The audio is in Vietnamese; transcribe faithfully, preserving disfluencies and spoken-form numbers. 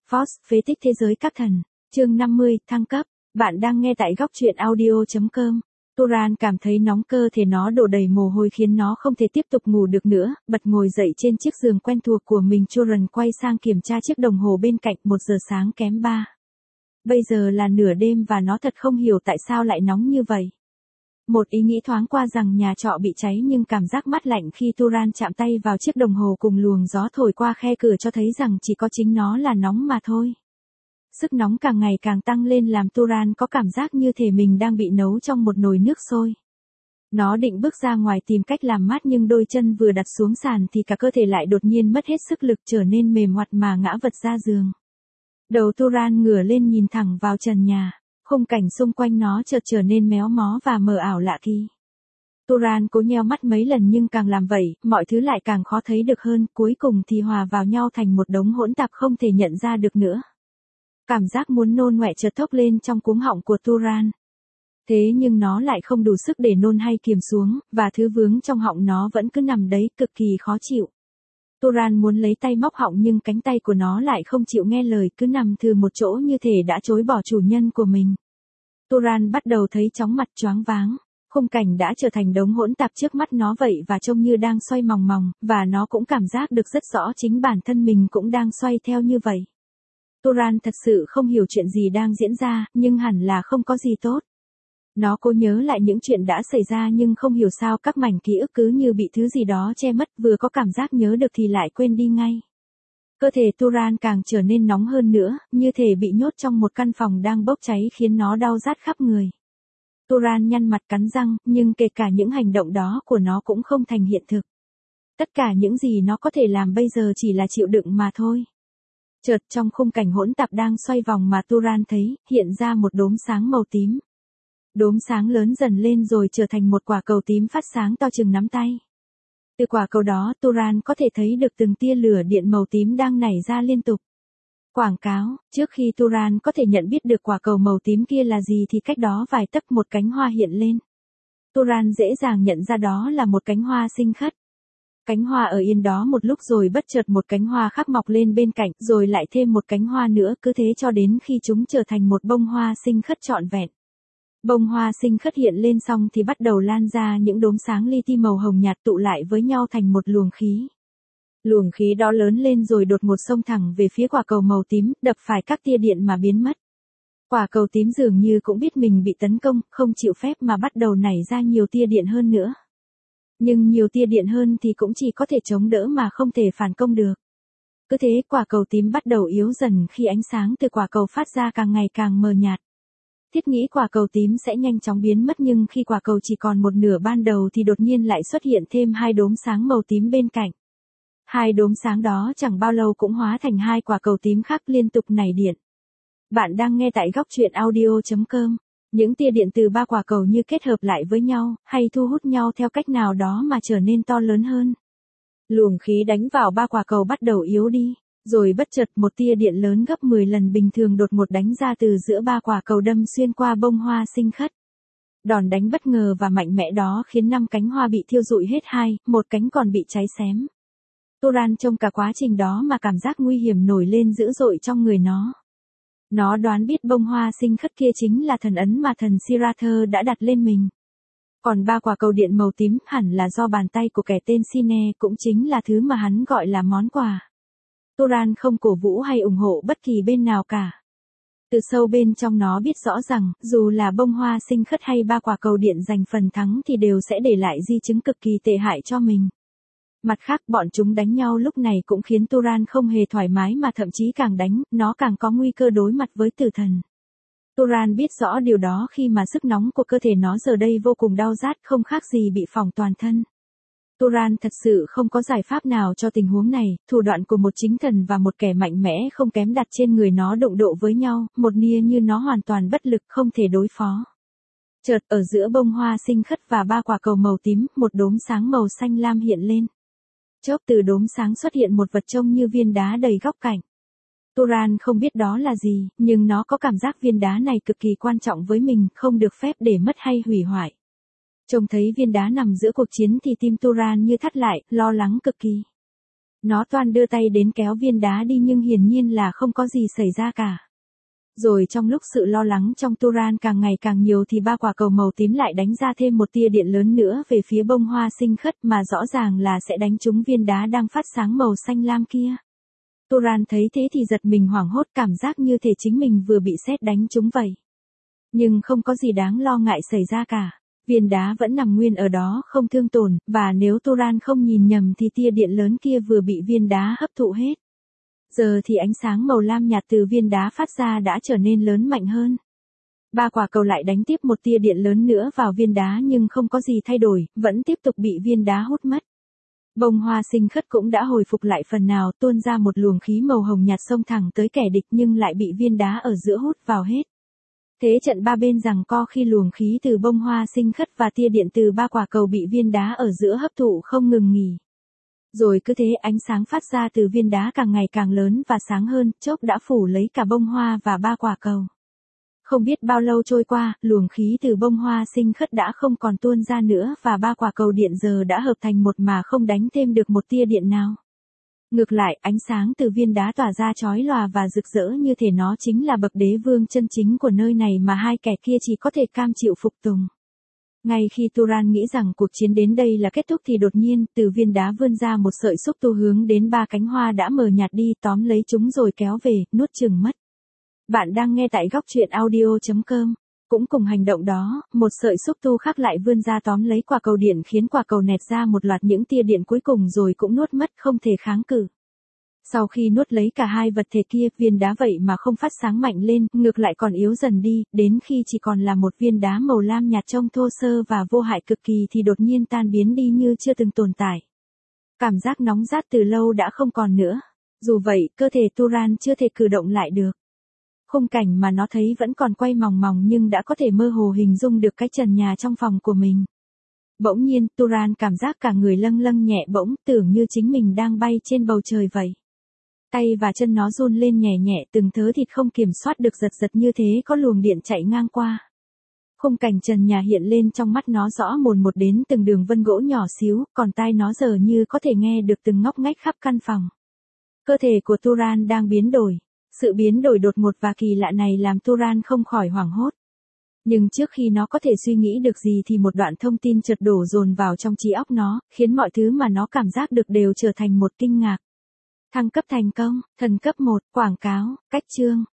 Force, phế tích thế giới các thần, chương năm mươi, thăng cấp. Bạn đang nghe tại góc truyện audio chấm com. Turan cảm thấy nóng cơ thể nó đổ đầy mồ hôi khiến nó không thể tiếp tục ngủ được nữa, bật ngồi dậy trên chiếc giường quen thuộc của mình. Turan quay sang kiểm tra chiếc đồng hồ bên cạnh, một giờ sáng kém ba. Bây giờ là nửa đêm và nó thật không hiểu tại sao lại nóng như vậy. Một ý nghĩ thoáng qua rằng nhà trọ bị cháy, nhưng cảm giác mát lạnh khi Turan chạm tay vào chiếc đồng hồ cùng luồng gió thổi qua khe cửa cho thấy rằng chỉ có chính nó là nóng mà thôi. Sức nóng càng ngày càng tăng lên làm Turan có cảm giác như thể mình đang bị nấu trong một nồi nước sôi. Nó định bước ra ngoài tìm cách làm mát, nhưng đôi chân vừa đặt xuống sàn thì cả cơ thể lại đột nhiên mất hết sức lực, trở nên mềm oặt mà ngã vật ra giường. Đầu Turan ngửa lên nhìn thẳng vào trần nhà. Khung cảnh xung quanh nó chợt trở nên méo mó và mờ ảo lạ kỳ. Turan cố nheo mắt mấy lần nhưng càng làm vậy, mọi thứ lại càng khó thấy được hơn, cuối cùng thì hòa vào nhau thành một đống hỗn tạp không thể nhận ra được nữa. Cảm giác muốn nôn ngoẹ chợt thốc lên trong cuống họng của Turan. Thế nhưng nó lại không đủ sức để nôn hay kiềm xuống, và thứ vướng trong họng nó vẫn cứ nằm đấy, cực kỳ khó chịu. Turan muốn lấy tay móc họng nhưng cánh tay của nó lại không chịu nghe lời, cứ nằm thừ một chỗ như thể đã chối bỏ chủ nhân của mình. Turan bắt đầu thấy chóng mặt choáng váng. Khung cảnh đã trở thành đống hỗn tạp trước mắt nó vậy và trông như đang xoay mòng mòng, và nó cũng cảm giác được rất rõ chính bản thân mình cũng đang xoay theo như vậy. Turan thật sự không hiểu chuyện gì đang diễn ra, nhưng hẳn là không có gì tốt. Nó cố nhớ lại những chuyện đã xảy ra nhưng không hiểu sao các mảnh ký ức cứ như bị thứ gì đó che mất, vừa có cảm giác nhớ được thì lại quên đi ngay. Cơ thể Turan càng trở nên nóng hơn nữa, như thể bị nhốt trong một căn phòng đang bốc cháy khiến nó đau rát khắp người. Turan nhăn mặt cắn răng, nhưng kể cả những hành động đó của nó cũng không thành hiện thực. Tất cả những gì nó có thể làm bây giờ chỉ là chịu đựng mà thôi. Chợt trong khung cảnh hỗn tạp đang xoay vòng mà Turan thấy, hiện ra một đốm sáng màu tím. Đốm sáng lớn dần lên rồi trở thành một quả cầu tím phát sáng to chừng nắm tay. Từ quả cầu đó Turan có thể thấy được từng tia lửa điện màu tím đang nảy ra liên tục. Quảng cáo, trước khi Turan có thể nhận biết được quả cầu màu tím kia là gì thì cách đó vài tấc một cánh hoa hiện lên. Turan dễ dàng nhận ra đó là một cánh hoa sinh khất. Cánh hoa ở yên đó một lúc rồi bất chợt một cánh hoa khác mọc lên bên cạnh, rồi lại thêm một cánh hoa nữa, cứ thế cho đến khi chúng trở thành một bông hoa sinh khất trọn vẹn. Bông hoa sinh khất hiện lên xong thì bắt đầu lan ra những đốm sáng li ti màu hồng nhạt tụ lại với nhau thành một luồng khí. Luồng khí đó lớn lên rồi đột ngột xông thẳng về phía quả cầu màu tím, đập phải các tia điện mà biến mất. Quả cầu tím dường như cũng biết mình bị tấn công, không chịu phép mà bắt đầu nảy ra nhiều tia điện hơn nữa. Nhưng nhiều tia điện hơn thì cũng chỉ có thể chống đỡ mà không thể phản công được. Cứ thế quả cầu tím bắt đầu yếu dần khi ánh sáng từ quả cầu phát ra càng ngày càng mờ nhạt. Thiết nghĩ quả cầu tím sẽ nhanh chóng biến mất, nhưng khi quả cầu chỉ còn một nửa ban đầu thì đột nhiên lại xuất hiện thêm hai đốm sáng màu tím bên cạnh. Hai đốm sáng đó chẳng bao lâu cũng hóa thành hai quả cầu tím khác liên tục nảy điện. Bạn đang nghe tại góc truyện audio chấm com. Những tia điện từ ba quả cầu như kết hợp lại với nhau, hay thu hút nhau theo cách nào đó mà trở nên to lớn hơn. Luồng khí đánh vào ba quả cầu bắt đầu yếu đi, rồi bất chợt một tia điện lớn gấp mười lần bình thường đột ngột đánh ra từ giữa ba quả cầu đâm xuyên qua bông hoa sinh khất. Đòn đánh bất ngờ và mạnh mẽ đó khiến năm cánh hoa bị thiêu rụi hết hai, một cánh còn bị cháy xém. Turan trong cả quá trình đó mà cảm giác nguy hiểm nổi lên dữ dội trong người nó. Nó đoán biết bông hoa sinh khất kia chính là thần ấn mà thần Sirather đã đặt lên mình. Còn ba quả cầu điện màu tím hẳn là do bàn tay của kẻ tên Sine, cũng chính là thứ mà hắn gọi là món quà. Turan không cổ vũ hay ủng hộ bất kỳ bên nào cả. Từ sâu bên trong nó biết rõ rằng, dù là bông hoa sinh khất hay ba quả cầu điện giành phần thắng thì đều sẽ để lại di chứng cực kỳ tệ hại cho mình. Mặt khác, bọn chúng đánh nhau lúc này cũng khiến Turan không hề thoải mái, mà thậm chí càng đánh, nó càng có nguy cơ đối mặt với tử thần. Turan biết rõ điều đó khi mà sức nóng của cơ thể nó giờ đây vô cùng đau rát, không khác gì bị phỏng toàn thân. Turan thật sự không có giải pháp nào cho tình huống này, thủ đoạn của một chính thần và một kẻ mạnh mẽ không kém đặt trên người nó đụng độ với nhau, một nia như nó hoàn toàn bất lực không thể đối phó. Chợt ở giữa bông hoa sinh khất và ba quả cầu màu tím, một đốm sáng màu xanh lam hiện lên. Chốc từ đốm sáng xuất hiện một vật trông như viên đá đầy góc cạnh. Turan không biết đó là gì, nhưng nó có cảm giác viên đá này cực kỳ quan trọng với mình, không được phép để mất hay hủy hoại. Trông thấy viên đá nằm giữa cuộc chiến thì tim Turan như thắt lại, lo lắng cực kỳ. Nó toan đưa tay đến kéo viên đá đi nhưng hiển nhiên là không có gì xảy ra cả. Rồi trong lúc sự lo lắng trong Turan càng ngày càng nhiều thì ba quả cầu màu tím lại đánh ra thêm một tia điện lớn nữa về phía bông hoa sinh khất mà rõ ràng là sẽ đánh trúng viên đá đang phát sáng màu xanh lam kia. Turan thấy thế thì giật mình hoảng hốt, cảm giác như thể chính mình vừa bị sét đánh trúng vậy. Nhưng không có gì đáng lo ngại xảy ra cả. Viên đá vẫn nằm nguyên ở đó không thương tổn, và nếu Turan không nhìn nhầm thì tia điện lớn kia vừa bị viên đá hấp thụ hết. Giờ thì ánh sáng màu lam nhạt từ viên đá phát ra đã trở nên lớn mạnh hơn. Ba quả cầu lại đánh tiếp một tia điện lớn nữa vào viên đá nhưng không có gì thay đổi, vẫn tiếp tục bị viên đá hút mất. Bông hoa sinh khất cũng đã hồi phục lại phần nào, tuôn ra một luồng khí màu hồng nhạt xông thẳng tới kẻ địch nhưng lại bị viên đá ở giữa hút vào hết. Thế trận ba bên giằng co khi luồng khí từ bông hoa sinh khất và tia điện từ ba quả cầu bị viên đá ở giữa hấp thụ không ngừng nghỉ. Rồi cứ thế ánh sáng phát ra từ viên đá càng ngày càng lớn và sáng hơn, chốc đã phủ lấy cả bông hoa và ba quả cầu. Không biết bao lâu trôi qua, luồng khí từ bông hoa sinh khất đã không còn tuôn ra nữa và ba quả cầu điện giờ đã hợp thành một mà không đánh thêm được một tia điện nào. Ngược lại, ánh sáng từ viên đá tỏa ra chói lòa và rực rỡ như thể nó chính là bậc đế vương chân chính của nơi này mà hai kẻ kia chỉ có thể cam chịu phục tùng. Ngay khi Turan nghĩ rằng cuộc chiến đến đây là kết thúc thì đột nhiên, từ viên đá vươn ra một sợi xúc tu hướng đến ba cánh hoa đã mờ nhạt đi, tóm lấy chúng rồi kéo về, nuốt chửng mất. Bạn đang nghe tại góc truyện audio chấm com. Cũng cùng hành động đó, một sợi xúc tu khác lại vươn ra tóm lấy quả cầu điện khiến quả cầu nẹt ra một loạt những tia điện cuối cùng rồi cũng nuốt mất, không thể kháng cự. Sau khi nuốt lấy cả hai vật thể kia, viên đá vậy mà không phát sáng mạnh lên, ngược lại còn yếu dần đi, đến khi chỉ còn là một viên đá màu lam nhạt trông thô sơ và vô hại cực kỳ thì đột nhiên tan biến đi như chưa từng tồn tại. Cảm giác nóng rát từ lâu đã không còn nữa. Dù vậy, cơ thể Turan chưa thể cử động lại được. Khung cảnh mà nó thấy vẫn còn quay mòng mòng nhưng đã có thể mơ hồ hình dung được cái trần nhà trong phòng của mình. Bỗng nhiên, Turan cảm giác cả người lâng lâng nhẹ bỗng, tưởng như chính mình đang bay trên bầu trời vậy. Tay và chân nó run lên nhẹ nhẹ, từng thớ thịt không kiểm soát được giật giật như thế có luồng điện chạy ngang qua. Khung cảnh trần nhà hiện lên trong mắt nó rõ mồn một đến từng đường vân gỗ nhỏ xíu, còn tai nó giờ như có thể nghe được từng ngóc ngách khắp căn phòng. Cơ thể của Turan đang biến đổi. Sự biến đổi đột ngột và kỳ lạ này làm Turan không khỏi hoảng hốt. Nhưng trước khi nó có thể suy nghĩ được gì thì một đoạn thông tin chợt đổ dồn vào trong trí óc nó, khiến mọi thứ mà nó cảm giác được đều trở thành một kinh ngạc. Thăng cấp thành công, thần cấp một, quảng cáo, cách chương.